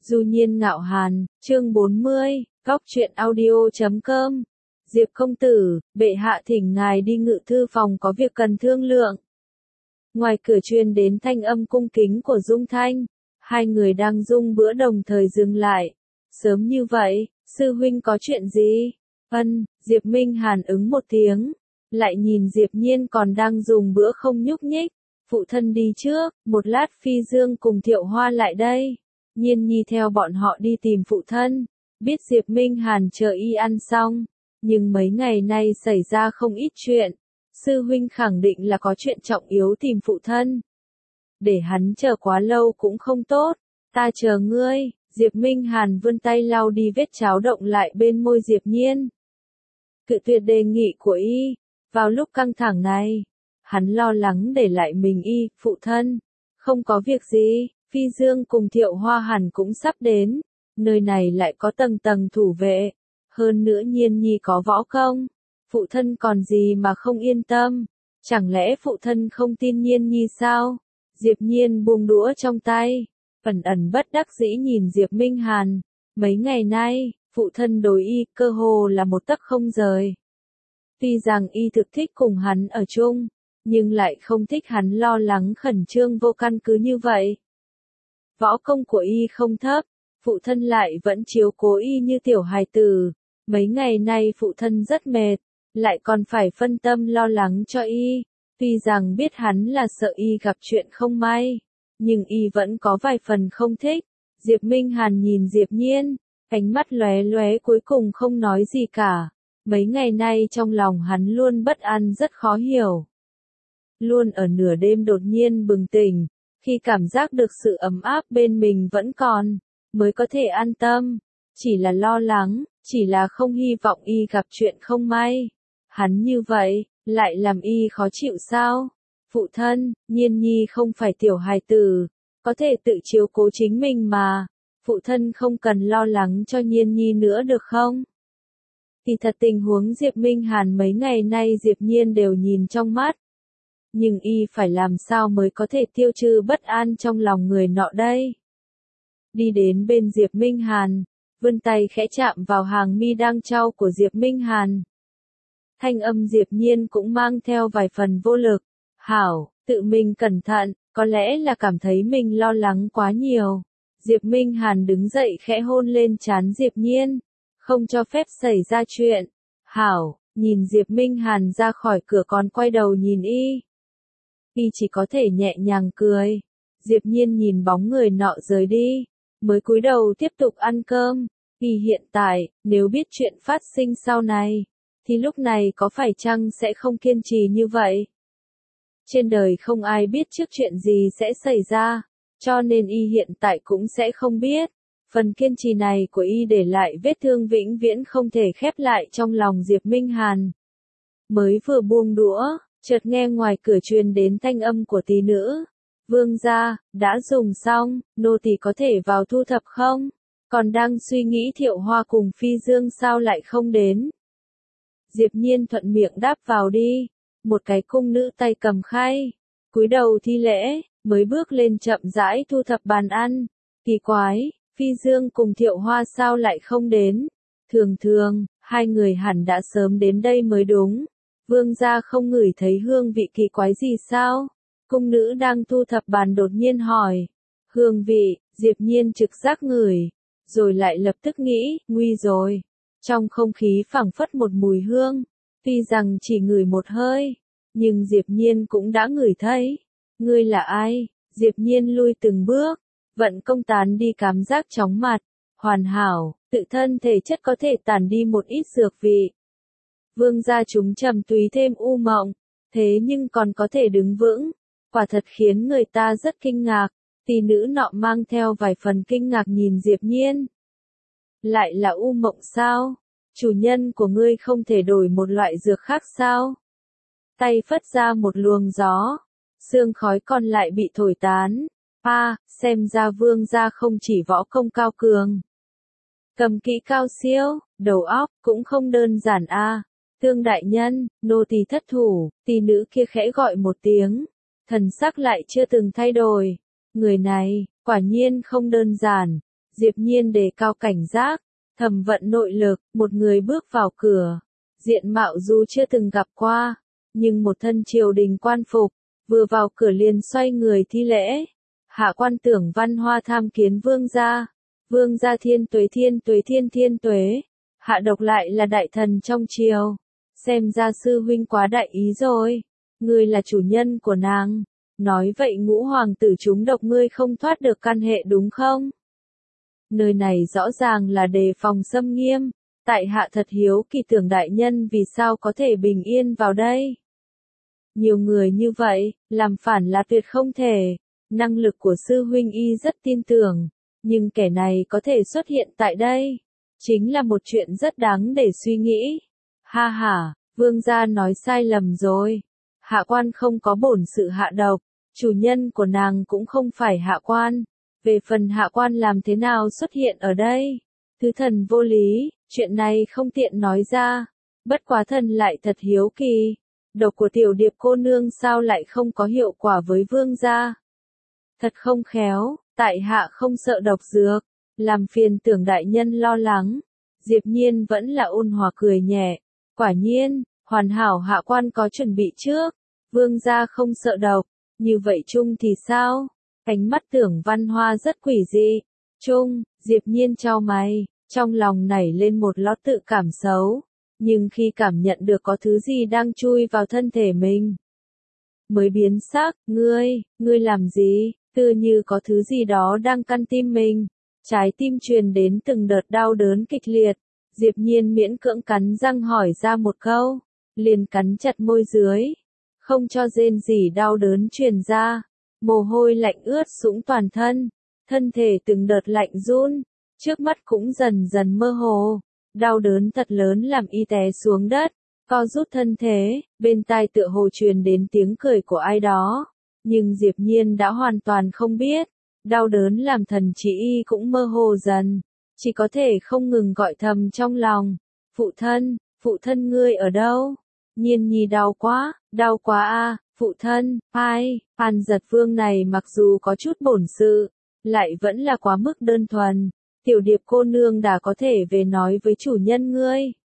Du Nhiên Ngạo Hàn, chương 40, góc truyện audio.com. Diệp công tử, bệ hạ thỉnh ngài đi ngự thư phòng có việc cần thương lượng. Ngoài cửa truyền đến thanh âm cung kính của Dung Thanh, hai người đang dung bữa đồng thời dừng lại. Sớm như vậy, sư huynh có chuyện gì? Diệp Minh Hàn ứng một tiếng, lại nhìn Diệp Nhiên còn đang dùng bữa không nhúc nhích. Phụ thân đi trước, một lát Phi Dương cùng Thiệu Hoa lại đây. Nhiên Nhi theo bọn họ đi tìm phụ thân, biết Diệp Minh Hàn chờ y ăn xong, nhưng mấy ngày nay xảy ra không ít chuyện, sư huynh khẳng định là có chuyện trọng yếu tìm phụ thân. Để hắn chờ quá lâu cũng không tốt, ta chờ ngươi. Diệp Minh Hàn vươn tay lau đi vết cháo động lại bên môi Diệp Nhiên. Cự tuyệt đề nghị của y, vào lúc căng thẳng này, hắn lo lắng để lại mình y, phụ thân, không có việc gì. Phi Dương cùng Thiệu Hoa hẳn cũng sắp đến, nơi này lại có tầng tầng thủ vệ, hơn nữa Nhiên Nhi có võ công, phụ thân còn gì mà không yên tâm, chẳng lẽ phụ thân không tin Nhiên Nhi sao? Diệp Nhiên buông đũa trong tay, ẩn bất đắc dĩ nhìn Diệp Minh Hàn, mấy ngày nay, phụ thân đối y cơ hồ là một tấc không rời. Tuy rằng y thực thích cùng hắn ở chung, nhưng lại không thích hắn lo lắng khẩn trương vô căn cứ như vậy. Võ công của y không thấp, phụ thân lại vẫn chiếu cố y như tiểu hài tử. Mấy ngày nay phụ thân rất mệt, lại còn phải phân tâm lo lắng cho y. Tuy rằng biết hắn là sợ y gặp chuyện không may, nhưng y vẫn có vài phần không thích. Diệp Minh Hàn nhìn Diệp Nhiên, ánh mắt lóe lóe cuối cùng không nói gì cả. Mấy ngày nay trong lòng hắn luôn bất an rất khó hiểu. Luôn ở nửa đêm đột nhiên bừng tỉnh. Khi cảm giác được sự ấm áp bên mình vẫn còn, mới có thể an tâm. Chỉ là lo lắng, chỉ là không hy vọng y gặp chuyện không may. Hắn như vậy, lại làm y khó chịu sao? Phụ thân, Nhiên Nhi không phải tiểu hài tử, có thể tự chiếu cố chính mình mà. Phụ thân không cần lo lắng cho Nhiên Nhi nữa được không? Thì thật tình huống Diệp Minh Hàn mấy ngày nay Diệp Nhiên đều nhìn trong mắt. Nhưng y phải làm sao mới có thể tiêu trừ bất an trong lòng người nọ đây? Đi đến bên Diệp Minh Hàn, vươn tay khẽ chạm vào hàng mi đang trao của Diệp Minh Hàn. Thanh âm Diệp Nhiên cũng mang theo vài phần vô lực. Hảo, tự mình cẩn thận, có lẽ là cảm thấy mình lo lắng quá nhiều. Diệp Minh Hàn đứng dậy khẽ hôn lên trán Diệp Nhiên, không cho phép xảy ra chuyện. Hảo, nhìn Diệp Minh Hàn ra khỏi cửa còn quay đầu nhìn y. Y chỉ có thể nhẹ nhàng cười. Diệp Nhiên nhìn bóng người nọ rời đi, mới cúi đầu tiếp tục ăn cơm. Y hiện tại, nếu biết chuyện phát sinh sau này, thì lúc này có phải chăng sẽ không kiên trì như vậy? Trên đời không ai biết trước chuyện gì sẽ xảy ra, cho nên y hiện tại cũng sẽ không biết. Phần kiên trì này của y để lại vết thương vĩnh viễn không thể khép lại trong lòng Diệp Minh Hàn. Mới vừa buông đũa, chợt nghe ngoài cửa truyền đến thanh âm của tỷ nữ. Vương gia, đã dùng xong, nô tỳ có thể vào thu thập không? Còn đang suy nghĩ Thiệu Hoa cùng Phi Dương sao lại không đến? Diệp Nhiên thuận miệng đáp vào đi. Một cái cung nữ tay cầm khay, cúi đầu thi lễ, mới bước lên chậm rãi thu thập bàn ăn. Kỳ quái, Phi Dương cùng Thiệu Hoa sao lại không đến? Thường, hai người hẳn đã sớm đến đây mới đúng. Vương gia không ngửi thấy hương vị kỳ quái gì sao? Cung nữ đang thu thập bàn đột nhiên hỏi. Hương vị, Diệp Nhiên trực giác ngửi, rồi lại lập tức nghĩ, nguy rồi. Trong không khí phảng phất một mùi hương, tuy rằng chỉ ngửi một hơi, nhưng Diệp Nhiên cũng đã ngửi thấy. Ngươi là ai? Diệp Nhiên lui từng bước, vận công tán đi cảm giác chóng mặt, hoàn hảo, tự thân thể chất có thể tản đi một ít dược vị. Vương gia chúng trầm túy thêm u mộng, thế nhưng còn có thể đứng vững, quả thật khiến người ta rất kinh ngạc. Tỷ nữ nọ mang theo vài phần kinh ngạc nhìn Diệp Nhiên. Lại là u mộng sao? Chủ nhân của ngươi không thể đổi một loại dược khác sao? Tay phất ra một luồng gió, sương khói còn lại bị thổi tán. Xem ra vương gia không chỉ võ công cao cường, cầm kỹ cao siêu, đầu óc cũng không đơn giản a. Tương đại nhân, nô tỳ thất thủ. Tỷ nữ kia khẽ gọi một tiếng, thần sắc lại chưa từng thay đổi. Người này, quả nhiên không đơn giản. Diệp Nhiên đề cao cảnh giác, thầm vận nội lực, một người bước vào cửa. Diện mạo dù chưa từng gặp qua, nhưng một thân triều đình quan phục, vừa vào cửa liền xoay người thi lễ. Hạ quan Tưởng Văn Hoa tham kiến vương gia. Vương gia thiên tuế thiên tuế. Hạ độc lại là đại thần trong triều. Xem ra sư huynh quá đại ý rồi. Ngươi là chủ nhân của nàng. Nói vậy ngũ hoàng tử chúng độc ngươi không thoát được căn hệ đúng không? Nơi này rõ ràng là đề phòng xâm nghiêm. Tại hạ thật hiếu kỳ Tưởng đại nhân vì sao có thể bình yên vào đây. Nhiều người như vậy, làm phản là tuyệt không thể. Năng lực của sư huynh y rất tin tưởng, nhưng kẻ này có thể xuất hiện tại đây, chính là một chuyện rất đáng để suy nghĩ. Ha ha, vương gia nói sai lầm rồi. Hạ quan không có bổn sự hạ độc, chủ nhân của nàng cũng không phải hạ quan. Về phần hạ quan làm thế nào xuất hiện ở đây? Thứ thần vô lý, chuyện này không tiện nói ra. Bất quá thần lại thật hiếu kỳ. Độc của tiểu điệp cô nương sao lại không có hiệu quả với vương gia? Thật không khéo, tại hạ không sợ độc dược, làm phiền Tưởng đại nhân lo lắng. Diệp Nhiên vẫn là ôn hòa cười nhẹ. Quả nhiên, hoàn hảo hạ quan có chuẩn bị trước. Vương gia không sợ độc, như vậy chung thì sao? Ánh mắt Tưởng Văn Hoa rất quỷ dị. Chung, Diệp Nhiên chau mày, trong lòng nảy lên một lót tự cảm xấu. Nhưng khi cảm nhận được có thứ gì đang chui vào thân thể mình, mới biến sắc. Ngươi làm gì? Tựa như có thứ gì đó đang căn tim mình. Trái tim truyền đến từng đợt đau đớn kịch liệt. Diệp Nhiên miễn cưỡng cắn răng hỏi ra một câu, liền cắn chặt môi dưới, không cho rên rỉ đau đớn truyền ra. Mồ hôi lạnh ướt sũng toàn thân, thân thể từng đợt lạnh run, trước mắt cũng dần dần mơ hồ. Đau đớn thật lớn làm y té xuống đất, co rút thân thế, bên tai tựa hồ truyền đến tiếng cười của ai đó. Nhưng Diệp Nhiên đã hoàn toàn không biết, đau đớn làm thần trí y cũng mơ hồ dần, chỉ có thể không ngừng gọi thầm trong lòng. Phụ thân ngươi ở đâu? Nhiên nhi đau quá a, phụ thân. An Giật Vương này mặc dù có chút bổn sự, lại vẫn là quá mức đơn thuần. Tiểu điệp cô nương đã có thể về nói với chủ nhân ngươi.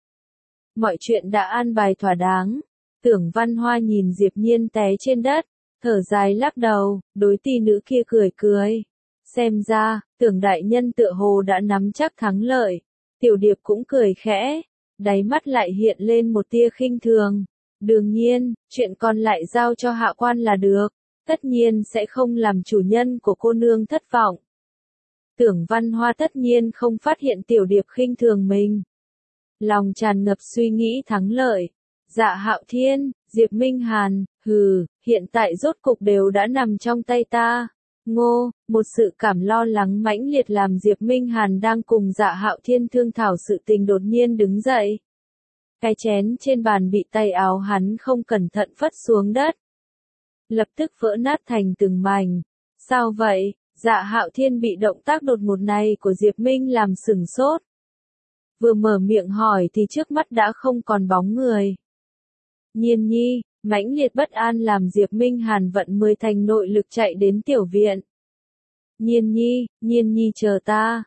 Mọi chuyện đã an bài thỏa đáng. Tưởng Văn Hoa nhìn Diệp Nhiên té trên đất, thở dài lắc đầu, đối tỷ nữ kia cười cười. Xem ra, Tưởng đại nhân tựa hồ đã nắm chắc thắng lợi. Tiểu điệp cũng cười khẽ, đáy mắt lại hiện lên một tia khinh thường. Đương nhiên, chuyện còn lại giao cho hạ quan là được, tất nhiên sẽ không làm chủ nhân của cô nương thất vọng. Tưởng Văn Hoa tất nhiên không phát hiện tiểu điệp khinh thường mình. Lòng tràn ngập suy nghĩ thắng lợi. Dạ Hạo Thiên, Diệp Minh Hàn, hiện tại rốt cục đều đã nằm trong tay ta. Một sự cảm lo lắng mãnh liệt làm Diệp Minh Hàn đang cùng Dạ Hạo Thiên thương thảo sự tình đột nhiên đứng dậy. Cái chén trên bàn bị tay áo hắn không cẩn thận phất xuống đất, lập tức vỡ nát thành từng mảnh. Sao vậy? Dạ Hạo Thiên bị động tác đột ngột này của Diệp Minh làm sửng sốt. Vừa mở miệng hỏi thì trước mắt đã không còn bóng người. Nhiên nhi, mãnh liệt bất an làm Diệp Minh Hàn vận 10 thành nội lực chạy đến tiểu viện. Nhiên nhi chờ ta,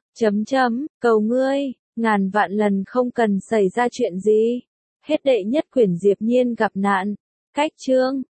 cầu ngươi, ngàn vạn lần không cần xảy ra chuyện gì. Hết đệ nhất quyển Diệp Nhiên gặp nạn. Cách chương